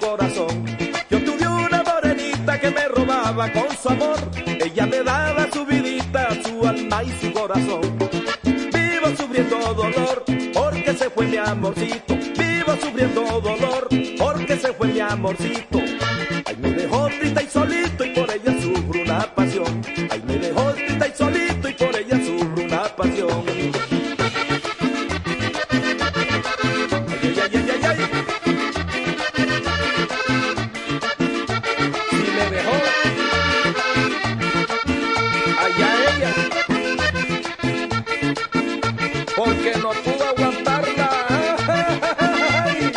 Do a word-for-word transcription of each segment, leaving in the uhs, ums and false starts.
corazón. Yo tuve una morenita que me robaba con su amor. Ella me daba su vidita, su alma y su corazón. Vivo sufriendo dolor porque se fue mi amorcito. Vivo sufriendo dolor porque se fue mi amorcito. Ay, me dejó triste y solito y por ella sufro una pasión. Ay, me dejó triste y solito y por ella sufro una pasión. Ay, ay, ay, ay, ay. Si me dejó allá ella, porque no pudo aguantarla. Ay.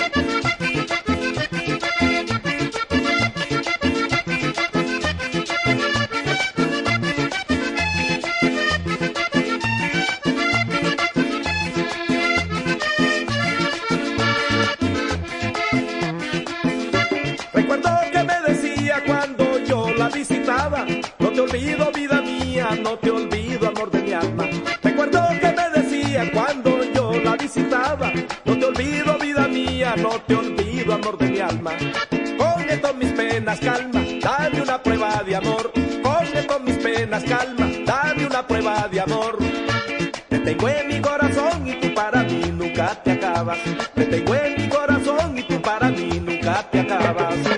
Recuerdo que me decía cuando yo la visitaba: no te olvido, vida mía, no te olvido, amor de mi alma. Recuerdo que me decía cuando yo la visitaba: no te olvido, vida mía, no te olvido, amor de mi alma. Con esto mis penas calma, dame una prueba de amor. Con esto mis penas calma, dame una prueba de amor. Te tengo en mi corazón y tú para mí nunca te acabas. Te tengo en mi corazón y tú para mí nunca te acabas.